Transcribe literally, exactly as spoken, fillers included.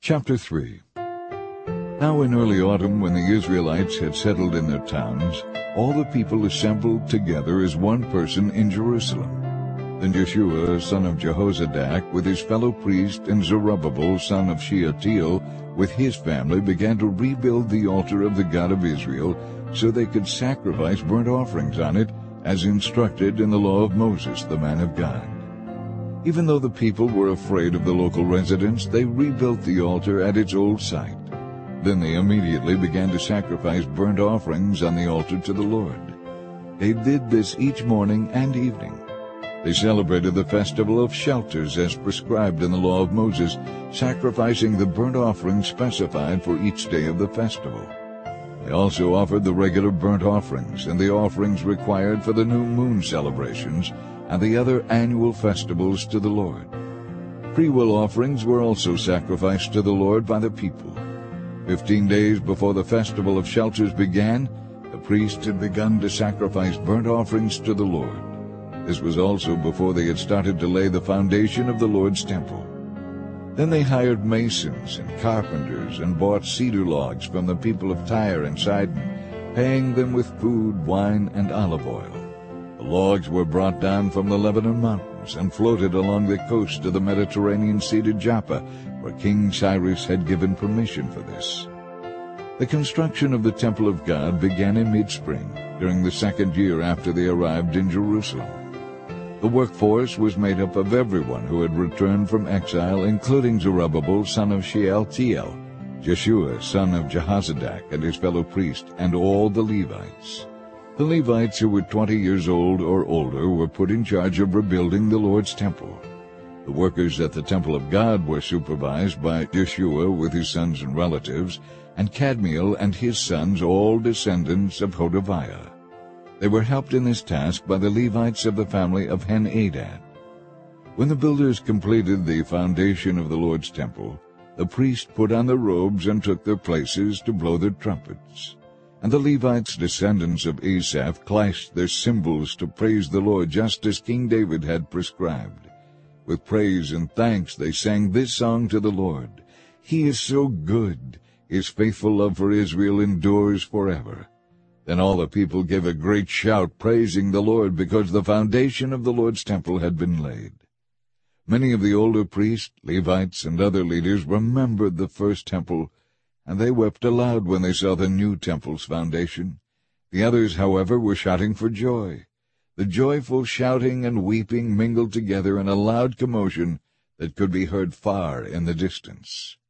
Chapter three. Now in early autumn, when the Israelites had settled in their towns, all the people assembled together as one person in Jerusalem. Then Joshua, son of Jehozadak, with his fellow priest, and Zerubbabel, son of Shealtiel, with his family, began to rebuild the altar of the God of Israel, so they could sacrifice burnt offerings on it, as instructed in the law of Moses, the man of God. Even though the people were afraid of the local residents, they rebuilt the altar at its old site. Then they immediately began to sacrifice burnt offerings on the altar to the Lord. They did this each morning and evening. They celebrated the festival of shelters as prescribed in the law of Moses, sacrificing the burnt offerings specified for each day of the festival. They also offered the regular burnt offerings and the offerings required for the new moon celebrations and the other annual festivals to the Lord. Freewill offerings were also sacrificed to the Lord by the people. Fifteen days before the festival of shelters began, the priests had begun to sacrifice burnt offerings to the Lord. This was also before they had started to lay the foundation of the Lord's temple. Then they hired masons and carpenters and bought cedar logs from the people of Tyre and Sidon, paying them with food, wine, and olive oil. The logs were brought down from the Lebanon mountains and floated along the coast of the Mediterranean Sea to Joppa, where King Cyrus had given permission for this. The construction of the temple of God began in mid-spring, during the second year after they arrived in Jerusalem. The workforce was made up of everyone who had returned from exile, including Zerubbabel, son of Shealtiel, Joshua, son of Jehozadak, and his fellow priest, and all the Levites. The Levites who were twenty years old or older were put in charge of rebuilding the Lord's temple. The workers at the temple of God were supervised by Joshua with his sons and relatives, and Kadmiel and his sons, all descendants of Hodaviah. They were helped in this task by the Levites of the family of Henadad. When the builders completed the foundation of the Lord's temple, the priests put on their robes and took their places to blow their trumpets. And the Levites, descendants of Asaph, clashed their cymbals to praise the Lord, just as King David had prescribed. With praise and thanks they sang this song to the Lord: He is so good, His faithful love for Israel endures forever. Then all the people gave a great shout, praising the Lord, because the foundation of the Lord's temple had been laid. Many of the older priests, Levites, and other leaders remembered the first temple, and they wept aloud when they saw the new temple's foundation. The others, however, were shouting for joy. The joyful shouting and weeping mingled together in a loud commotion that could be heard far in the distance.